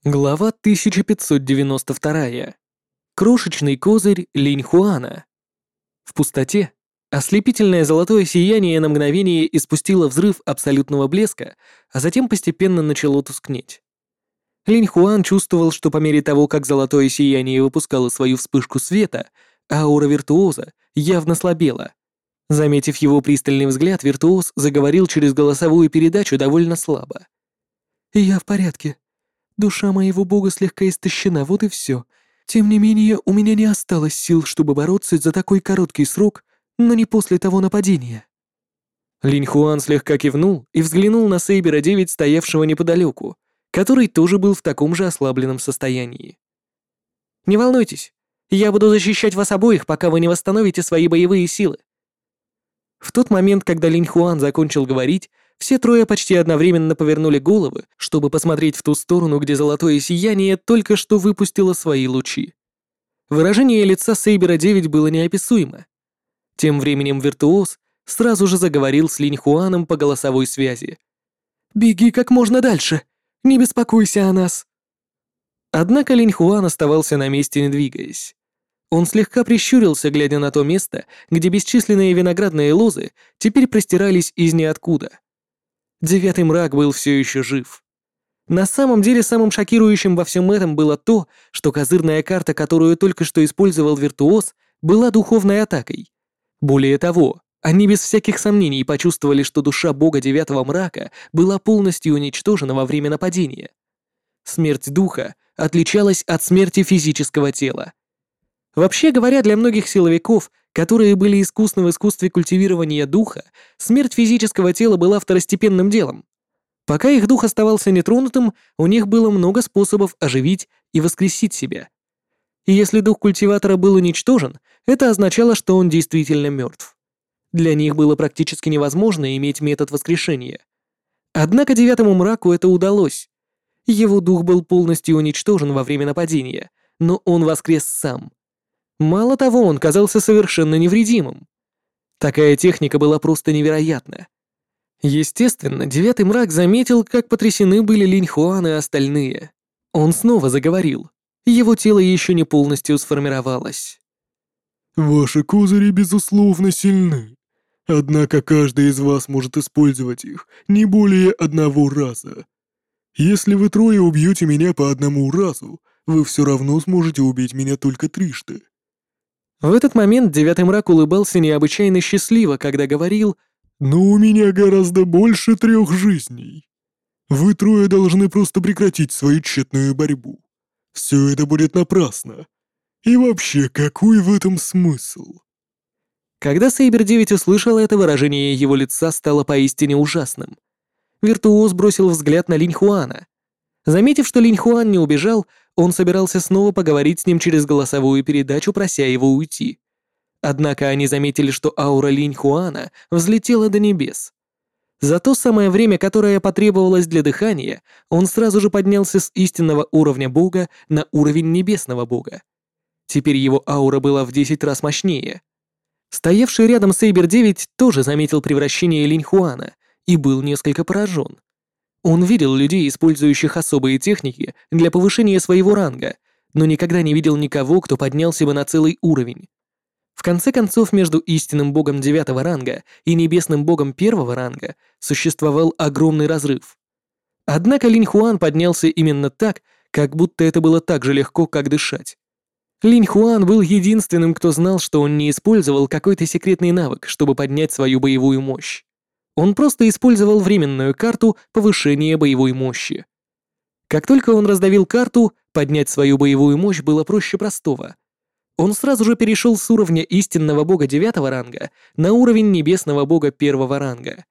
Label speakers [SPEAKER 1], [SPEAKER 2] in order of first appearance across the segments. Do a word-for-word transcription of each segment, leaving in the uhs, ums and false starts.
[SPEAKER 1] Глава тысяча пятьсот девяносто два. Крошечный козырь Линь-Хуана. В пустоте ослепительное золотое сияние на мгновение испустило взрыв абсолютного блеска, а затем постепенно начало тускнеть. Линь-Хуан чувствовал, что по мере того, как золотое сияние выпускало свою вспышку света, аура виртуоза явно слабела. Заметив его пристальный взгляд, виртуоз заговорил через голосовую передачу довольно слабо. «Я в порядке. Душа моего бога слегка истощена, вот и все. Тем не менее, у меня не осталось сил, чтобы бороться за такой короткий срок, но не после того нападения». Линь Хуан слегка кивнул и взглянул на Сейбера девять, стоявшего неподалеку, который тоже был в таком же ослабленном состоянии. «Не волнуйтесь, я буду защищать вас обоих, пока вы не восстановите свои боевые силы». В тот момент, когда Линь Хуан закончил говорить, все трое почти одновременно повернули головы, чтобы посмотреть в ту сторону, где золотое сияние только что выпустило свои лучи. Выражение лица Сейбера девять было неописуемо. Тем временем виртуоз сразу же заговорил с Линь Хуаном по голосовой связи. «Беги как можно дальше! Не беспокойся о нас!» Однако Линь Хуан оставался на месте, не двигаясь. Он слегка прищурился, глядя на то место, где бесчисленные виноградные лозы теперь простирались из ниоткуда. Девятый мрак был все еще жив. На самом деле самым шокирующим во всем этом было то, что козырная карта, которую только что использовал виртуоз, была духовной атакой. Более того, они без всяких сомнений почувствовали, что душа бога девятого мрака была полностью уничтожена во время нападения. Смерть духа отличалась от смерти физического тела. Вообще говоря, для многих силовиков, которые были искусны в искусстве культивирования духа, смерть физического тела была второстепенным делом. Пока их дух оставался нетронутым, у них было много способов оживить и воскресить себя. И если дух культиватора был уничтожен, это означало, что он действительно мертв. Для них было практически невозможно иметь метод воскрешения. Однако девятому мраку это удалось. Его дух был полностью уничтожен во время нападения, но он воскрес сам. Мало того, он казался совершенно невредимым. Такая техника была просто невероятна. Естественно, девятый мрак заметил, как потрясены были Линь Хуан и остальные. Он снова заговорил. Его тело еще не полностью сформировалось.
[SPEAKER 2] «Ваши козыри, безусловно, сильны. Однако каждый из вас может использовать их не более одного раза. Если вы трое убьете меня по одному разу, вы все равно сможете убить меня только трижды».
[SPEAKER 1] В этот момент девятый мрак улыбался необычайно счастливо, когда говорил:
[SPEAKER 2] «Но у меня гораздо больше трех жизней. Вы трое должны просто прекратить свою тщетную борьбу. Все это будет напрасно. И вообще, какой в этом смысл?»
[SPEAKER 1] Когда Сейбер девять услышал это, выражение его лица стало поистине ужасным. Виртуоз бросил взгляд на Линь Хуана. Заметив, что Линь Хуан не убежал, он собирался снова поговорить с ним через голосовую передачу, прося его уйти. Однако они заметили, что аура Линь Хуана взлетела до небес. За то самое время, которое потребовалось для дыхания, он сразу же поднялся с истинного уровня бога на уровень небесного бога. Теперь его аура была в десять раз мощнее. Стоявший рядом Сейбер девять тоже заметил превращение Линь Хуана и был несколько поражен. Он видел людей, использующих особые техники для повышения своего ранга, но никогда не видел никого, кто поднялся бы на целый уровень. В конце концов, между истинным богом девятого ранга и небесным богом первого ранга существовал огромный разрыв. Однако Линь Хуан поднялся именно так, как будто это было так же легко, как дышать. Линь Хуан был единственным, кто знал, что он не использовал какой-то секретный навык, чтобы поднять свою боевую мощь. Он просто использовал временную карту повышения боевой мощи. Как только он раздавил карту, поднять свою боевую мощь было проще простого. Он сразу же перешел с уровня истинного бога девятого ранга на уровень небесного бога первого ранга.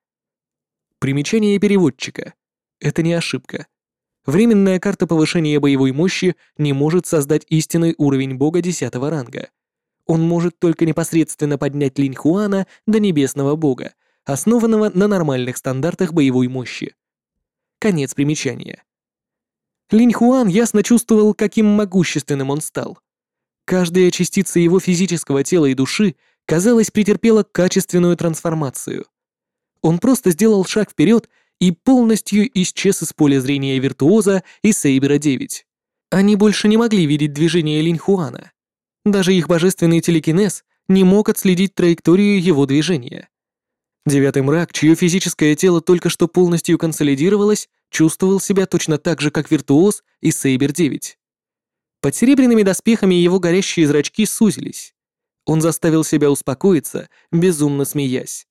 [SPEAKER 1] Примечание переводчика. Это не ошибка. Временная карта повышения боевой мощи не может создать истинный уровень бога десятого ранга. Он может только непосредственно поднять Линь Хуана до небесного бога, основанного на нормальных стандартах боевой мощи. Конец примечания. Линь Хуан ясно чувствовал, каким могущественным он стал. Каждая частица его физического тела и души, казалось, претерпела качественную трансформацию. Он просто сделал шаг вперед и полностью исчез из поля зрения Виртуоза и Сейбера девять. Они больше не могли видеть движение Линьхуана. Даже их божественный телекинез не мог отследить траекторию его движения. Девятый мрак, чье физическое тело только что полностью консолидировалось, чувствовал себя точно так же, как Виртуоз и Сейбер девять. Под серебряными доспехами его горящие зрачки сузились. Он заставил себя успокоиться, безумно смеясь.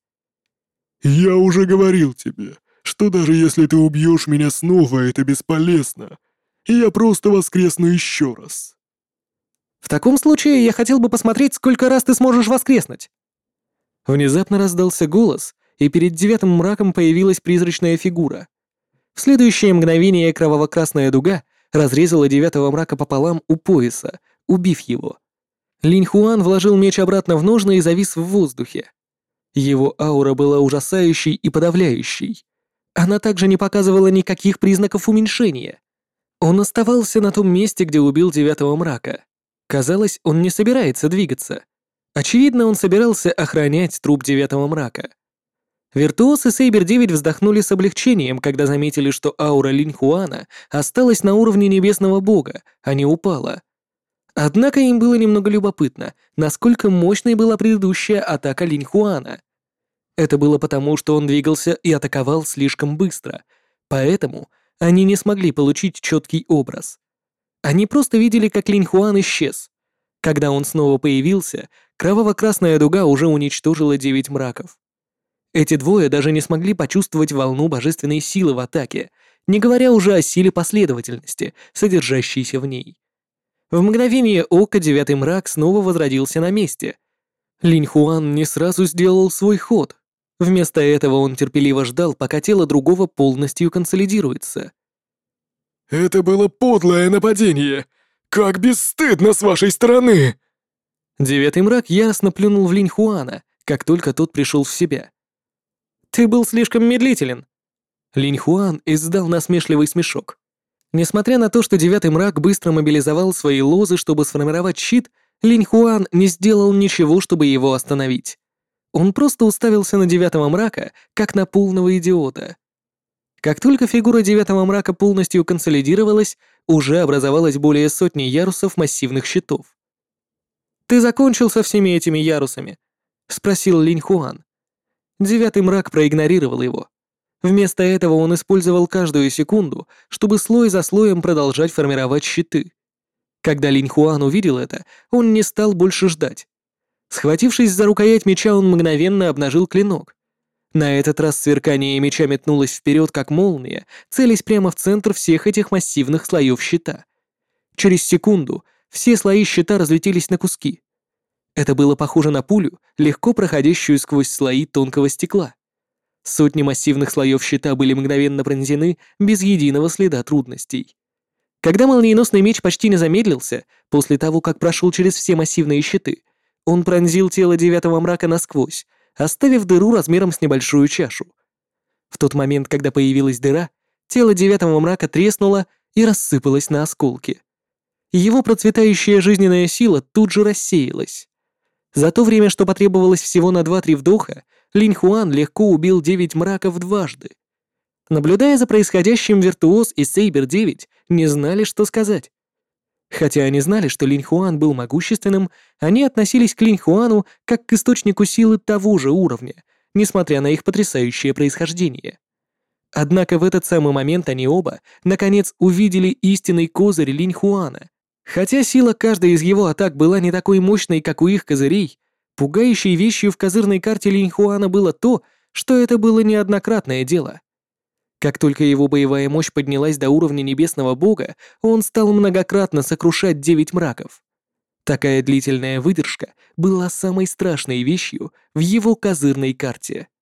[SPEAKER 2] «Я уже говорил тебе, что даже если ты убьешь меня снова, это бесполезно. Я просто воскресну еще раз».
[SPEAKER 1] «В таком случае я хотел бы посмотреть, сколько раз ты сможешь воскреснуть». Внезапно раздался голос, и перед девятым мраком появилась призрачная фигура. В следующее мгновение кроваво-красная дуга разрезала девятого мрака пополам у пояса, убив его. Линьхуан вложил меч обратно в ножны и завис в воздухе. Его аура была ужасающей и подавляющей. Она также не показывала никаких признаков уменьшения. Он оставался на том месте, где убил девятого мрака. Казалось, он не собирается двигаться. Очевидно, он собирался охранять труп девятого мрака. Виртуоз и Сейбер девять вздохнули с облегчением, когда заметили, что аура Линьхуана осталась на уровне небесного бога, а не упала. Однако им было немного любопытно, насколько мощной была предыдущая атака Линьхуана. Это было потому, что он двигался и атаковал слишком быстро, поэтому они не смогли получить четкий образ. Они просто видели, как Линьхуан исчез. Когда он снова появился, кроваво-красная дуга уже уничтожила девять мраков. Эти двое даже не смогли почувствовать волну божественной силы в атаке, не говоря уже о силе последовательности, содержащейся в ней. В мгновение ока девятый мрак снова возродился на месте. Линьхуан не сразу сделал свой ход. Вместо этого он терпеливо ждал, пока тело другого полностью консолидируется.
[SPEAKER 2] «Это было подлое нападение! Как бесстыдно с вашей стороны!»
[SPEAKER 1] Девятый мрак яростно плюнул в Линьхуана, как только тот пришел в себя. «Ты был слишком медлителен!» Линьхуан издал насмешливый смешок. Несмотря на то, что девятый мрак быстро мобилизовал свои лозы, чтобы сформировать щит, Линьхуан не сделал ничего, чтобы его остановить. Он просто уставился на девятого мрака, как на полного идиота. Как только фигура девятого мрака полностью консолидировалась, уже образовалось более сотни ярусов массивных щитов. «Ты закончил со всеми этими ярусами?» — спросил Линьхуан. Девятый мрак проигнорировал его. Вместо этого он использовал каждую секунду, чтобы слой за слоем продолжать формировать щиты. Когда Линьхуан увидел это, он не стал больше ждать. Схватившись за рукоять меча, он мгновенно обнажил клинок. На этот раз сверкание меча метнулось вперед, как молния, целясь прямо в центр всех этих массивных слоев щита. Через секунду все слои щита разлетелись на куски. Это было похоже на пулю, легко проходящую сквозь слои тонкого стекла. Сотни массивных слоев щита были мгновенно пронзены без единого следа трудностей. Когда молниеносный меч почти не замедлился, после того, как прошел через все массивные щиты, он пронзил тело девятого мрака насквозь, оставив дыру размером с небольшую чашу. В тот момент, когда появилась дыра, тело девятого мрака треснуло и рассыпалось на осколки. Его процветающая жизненная сила тут же рассеялась. За то время, что потребовалось всего на два-три вдоха, Линьхуан легко убил девять мраков дважды. Наблюдая за происходящим, Виртуоз и Сейбер девять не знали, что сказать. Хотя они знали, что Линьхуан был могущественным, они относились к Линьхуану как к источнику силы того же уровня, несмотря на их потрясающее происхождение. Однако в этот самый момент они оба, наконец, увидели истинный козырь Линьхуана. Хотя сила каждой из его атак была не такой мощной, как у их козырей, пугающей вещью в козырной карте Линьхуана было то, что это было неоднократное дело. Как только его боевая мощь поднялась до уровня небесного бога, он стал многократно сокрушать девять мраков. Такая длительная выдержка была самой страшной вещью в его козырной карте.